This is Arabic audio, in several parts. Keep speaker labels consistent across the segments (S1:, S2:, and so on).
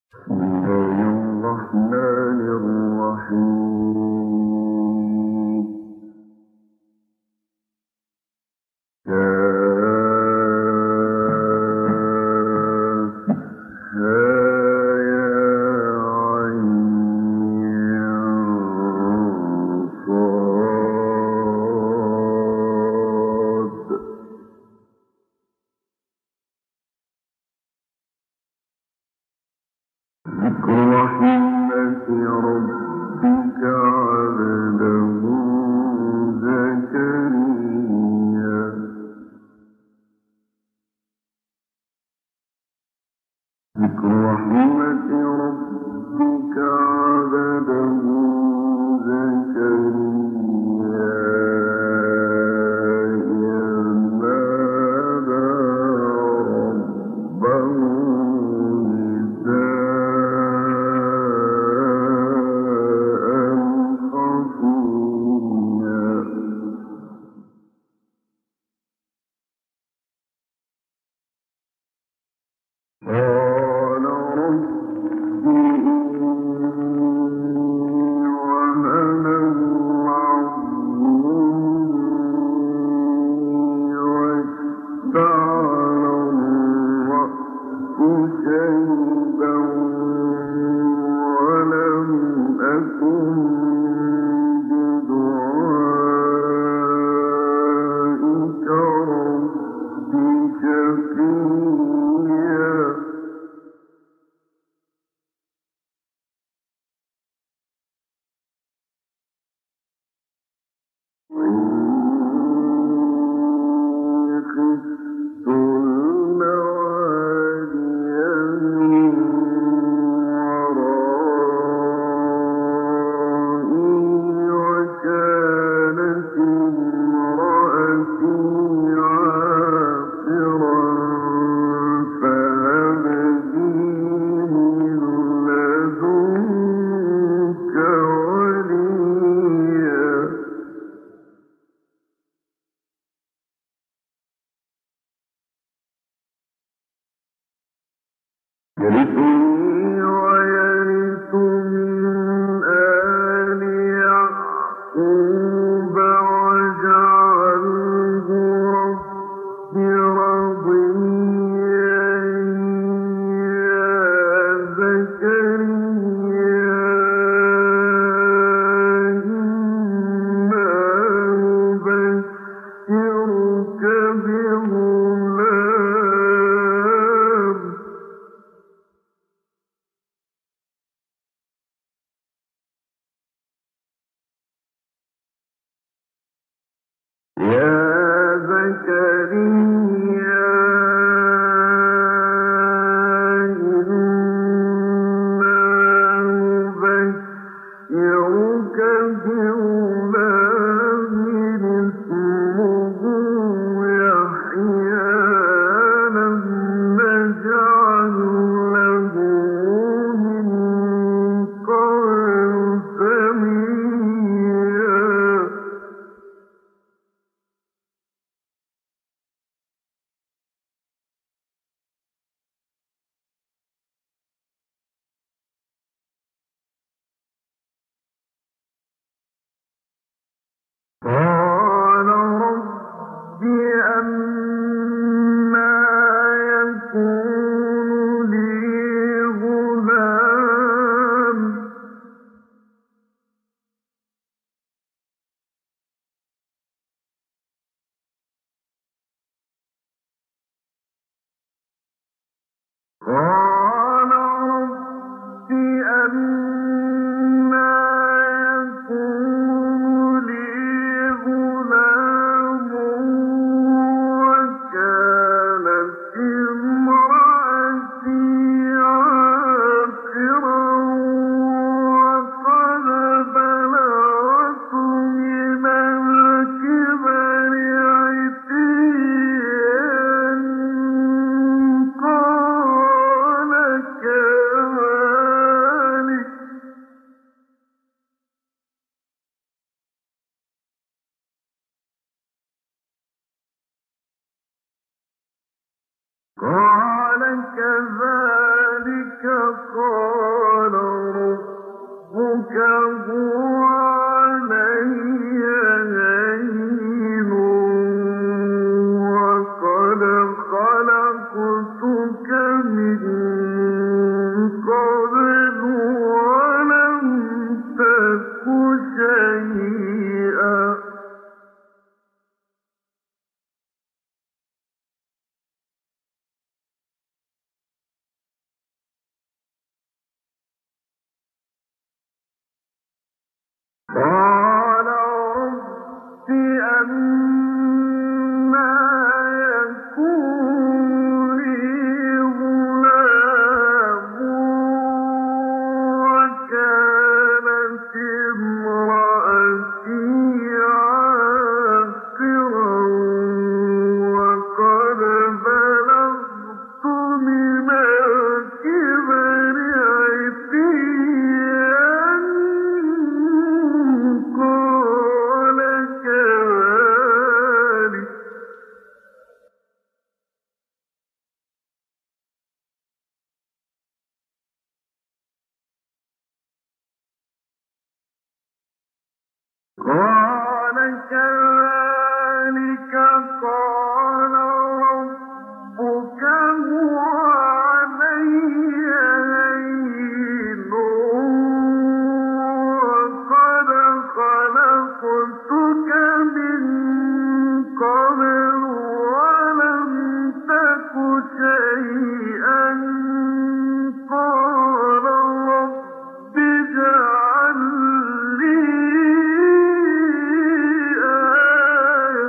S1: قال كذلك قال وكذلك قال ربك هو علي هين وقد خلقتك من قبل ولم تك شيئا قال رب اجعل لي آية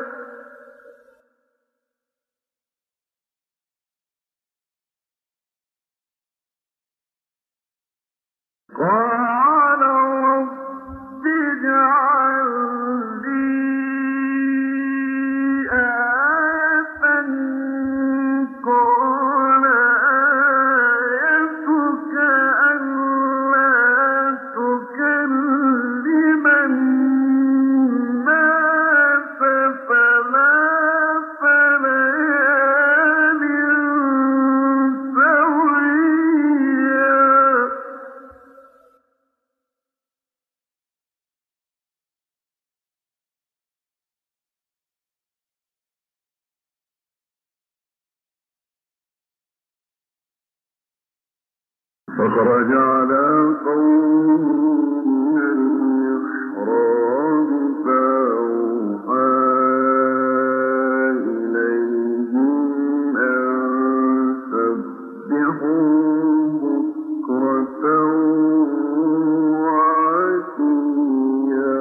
S1: قال رب اجعل لي آية قال آيتك ألا تكلم الناس ثلاث ليال سويا فخرج على قومه من المحراب فأوحى إليهم أن سبحوا بكرة وعشيا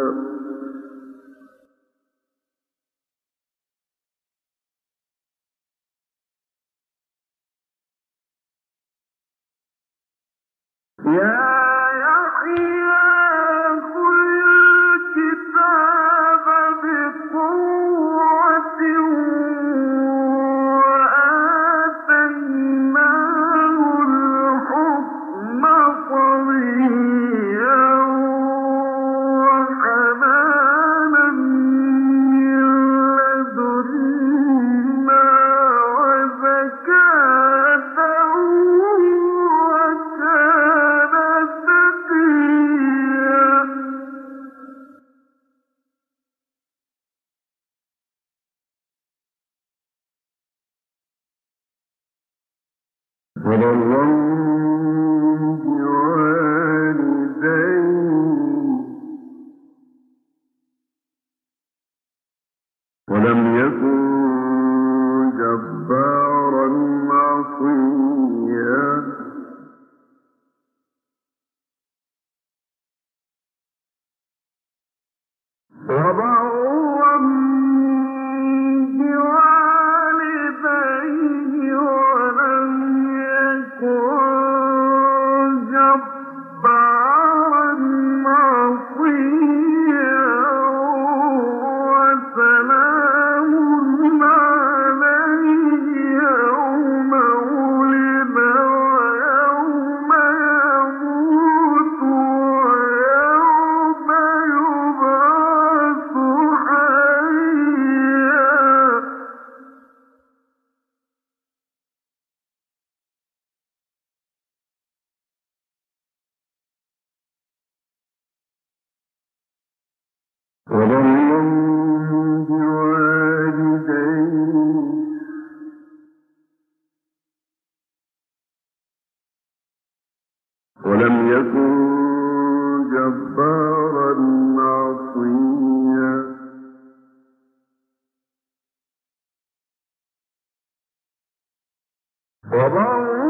S1: يا يحيى خذ الكتاب بقوة وآتيناه الحكم صبيا وحنانا من لدنا وزكاة وكان تقيا وبرا بوالديه ولم يكن جبارا عصيا وبرا بوالديه ولم يكن جبارا عصيا وسلام عليه يوم ولد ويوم يموت ويوم يبعث حيا وبرا بوالديه ولم يكن جبارا عصيا وبرا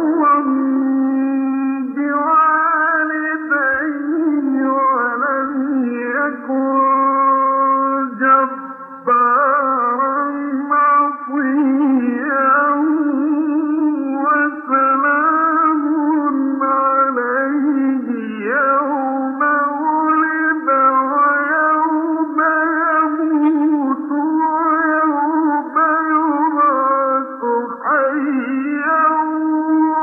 S1: بوالديه ولم يكن جبارا عصيا وسلام عليه يوم ولد ويوم يموت ويوم يبعث حيا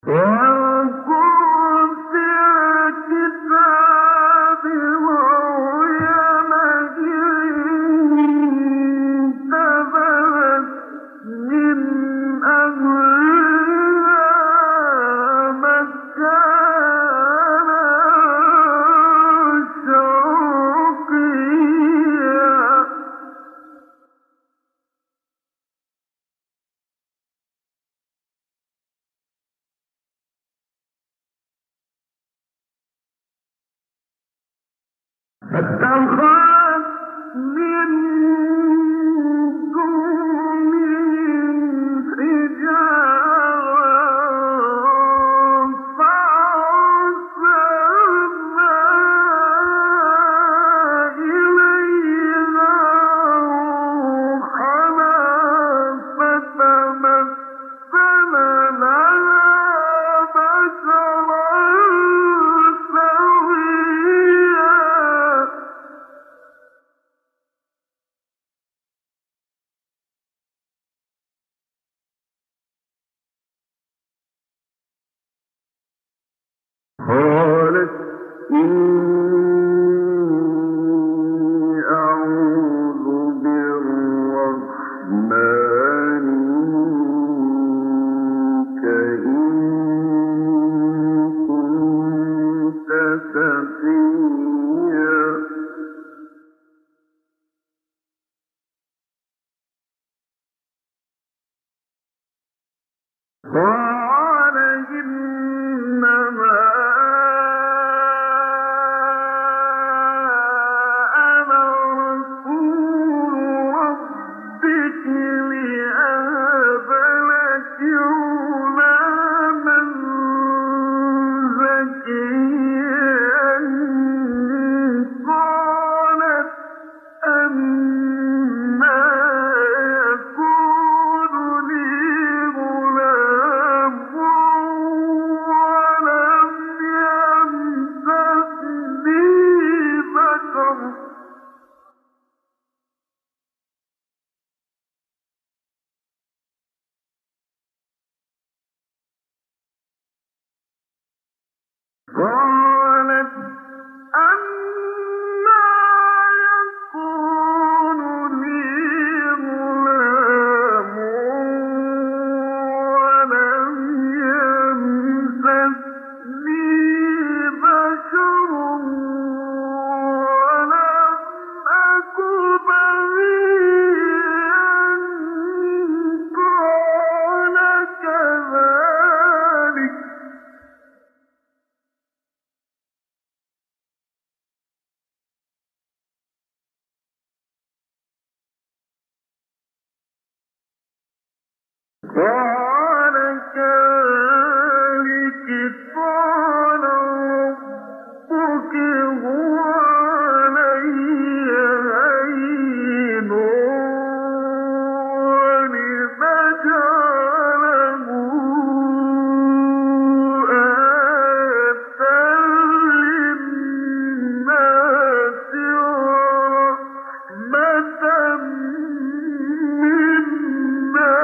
S1: قالت إني أعوذ بالرحمن منك إن كنت تقيا قال إنما أنا رسول ربك لأهب لك غلاما زكيا قالت أنى يكون لي غلام ولم يمسسني بشر قالت أنى يكون لي غلام ولم يمسسني بشر ولم أك بغيا قال كذلك قال كذلك قال ربك هو علي هين ولنجعله آية للناس ورحمة منا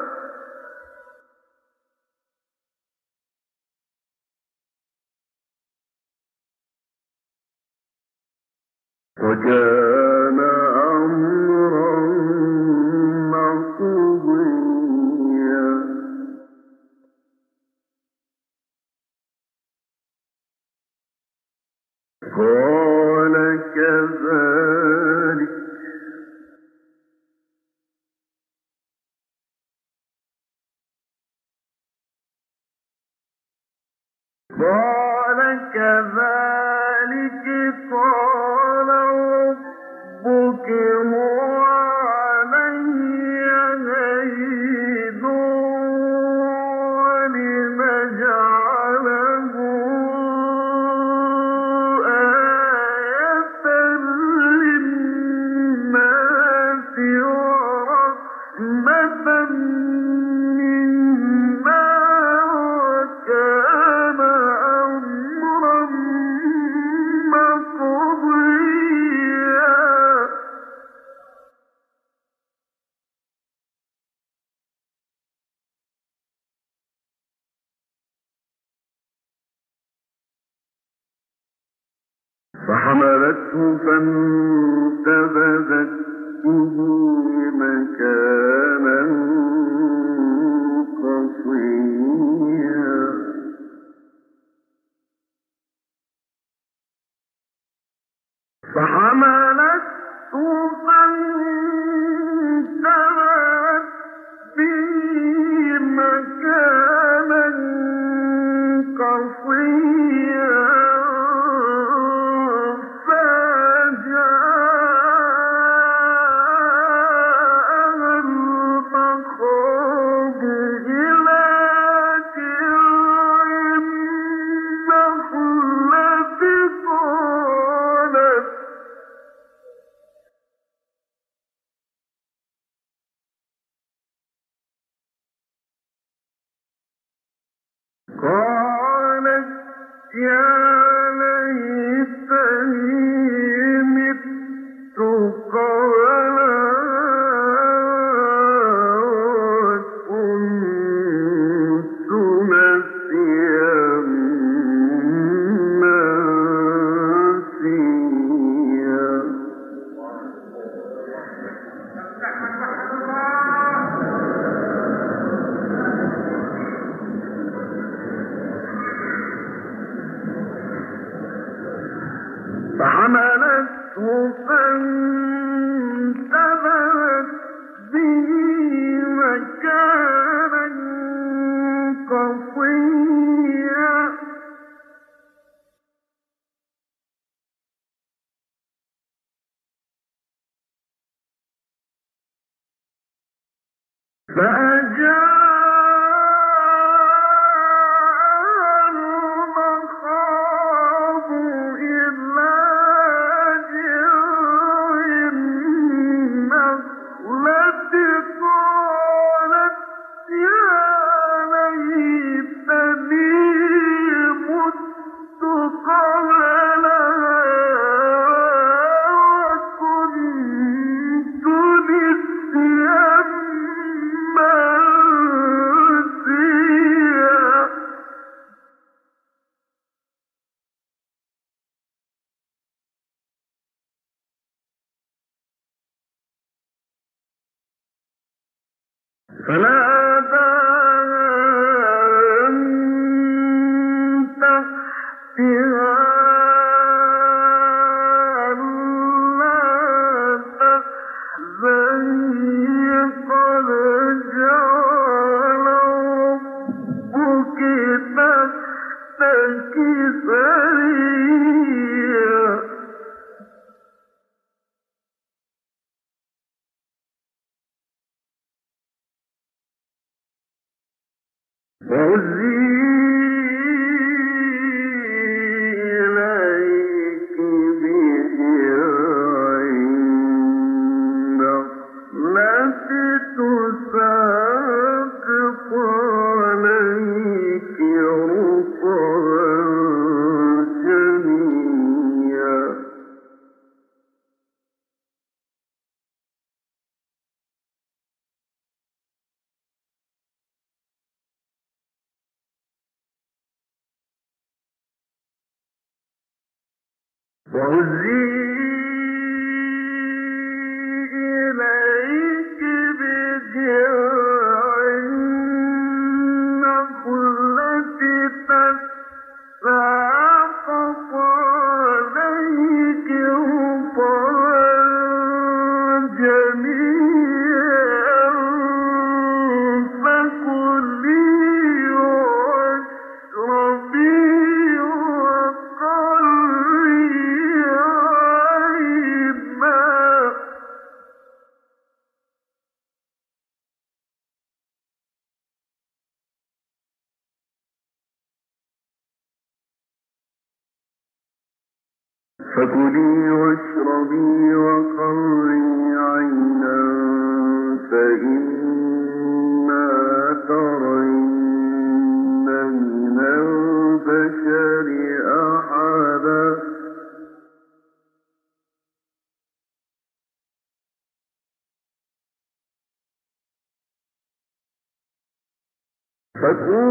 S1: وكان أمرا مقضيا قال كذلك قال ربك هو علي هين ولنجعله آية للناس ورحمة منا وكان أمرا مقضيا فحملته فانتبذت به مكانا قصيا فحملته فانتبذت به مكانا قصيا قالت يا ليتني مت قبل وكنت نسيا منسيا فحملته فانتبذت به مكانا قصيا فأجاء المخاض إلى قالت يا ليتني مت قبل وكنت نسيا منسيا فناداها من تحتها ألا تحزني قد جعل ربك تحتك سريا وهزي إليك بجذع النخلة تساقط عليك رطبا جنيا وهزي إليك بجذع النخلة تساقط عليك رطبا جنيا فكلي واشربي وقري عينا فكلي واشربي وقري عينا فإما ترين من البشر أحدا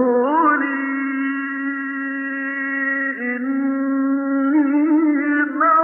S1: فقولي إني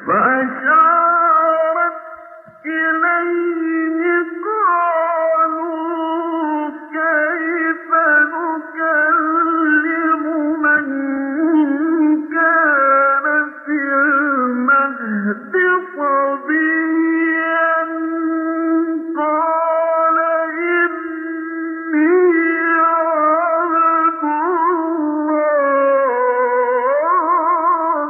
S1: فأشارت إليه قالوا كيف نكلم من كان في المهد صبيا قال إني عبد الله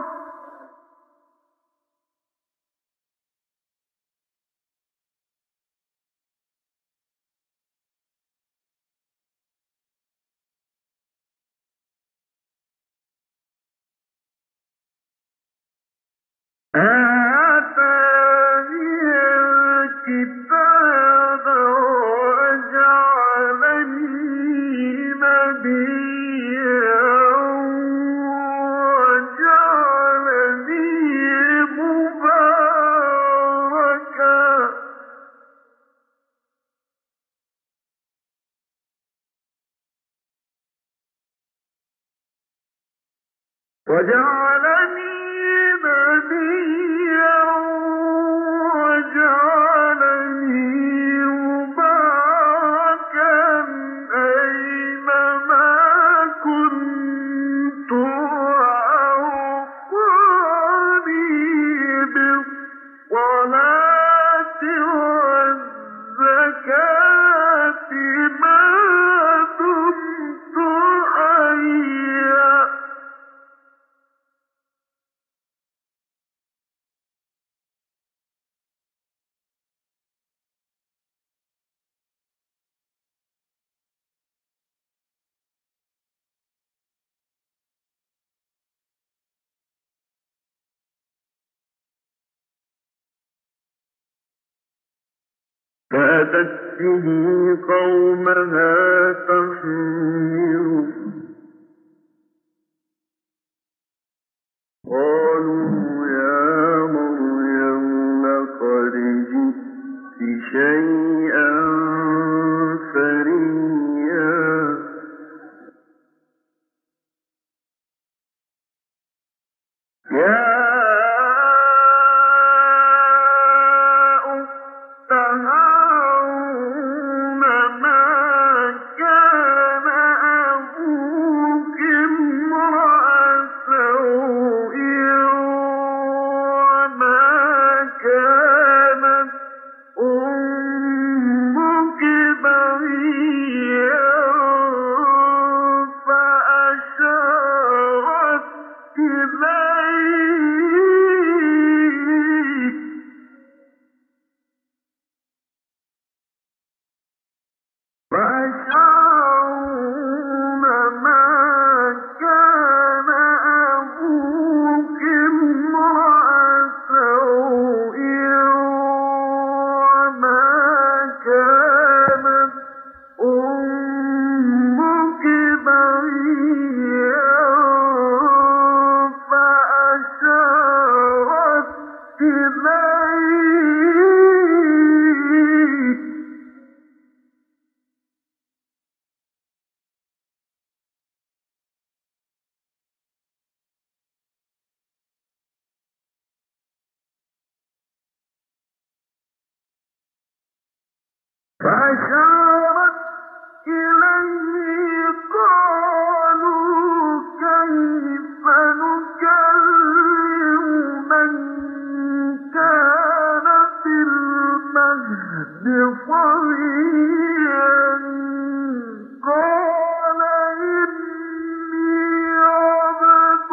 S1: آتاني الكتاب وجعلني نبيا وجعلني مباركا نبيا وجعلني مباركا أينما كنت وأوصاني بالصلاة والزكاة ما دمت حيا فأتت به قومها تحمله قالوا يا مريم لقد جئت شيئا فريا يا أخت هارون ما كان أبوك امرأ سوء وما كانت أمك بغيا فأشارت إليه فأشارون ما كان أبوك امرأ سوء وما كانت أمك بغيا فأشارت إليه فأشارت إليه قالوا كيف نكلم من كان في المهد صبيا قال إني عبد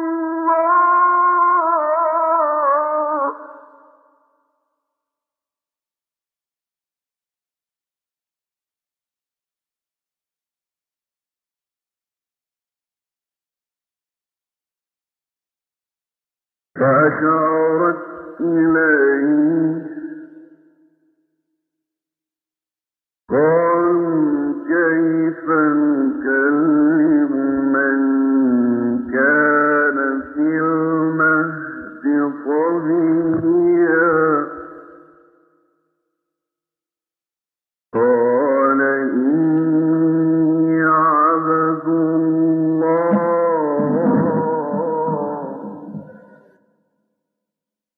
S1: الله فأشارت إليه قالوا كيف نكلم من كان في المهد صبيا قال إني عبد الله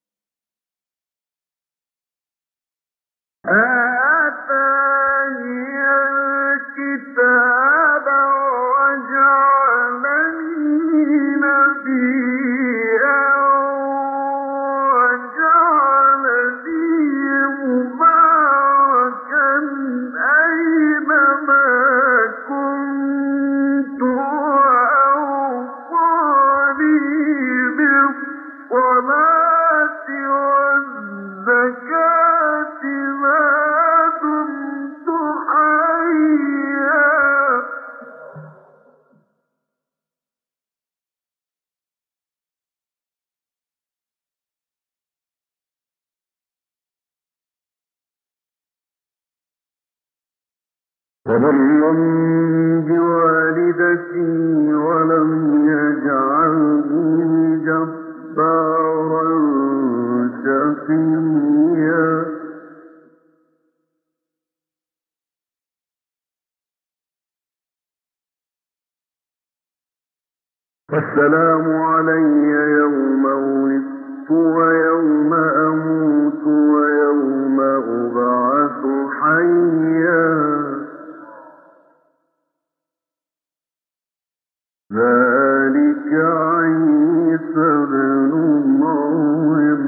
S1: وبرا بوالدتي ولم يجعلني جبارا شقيا والسلام علي يوم ولدت ويوم أموت ويوم أبعث حيا ذلك عيسى ابن مريم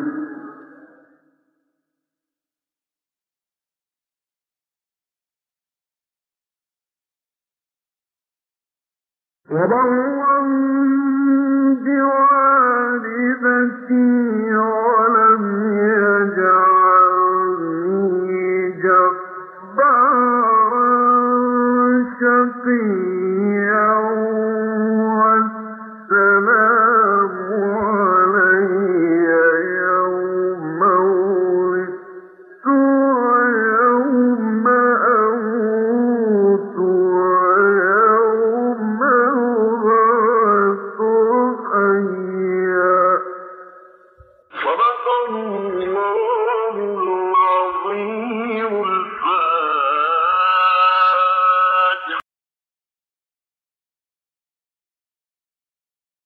S1: وبرا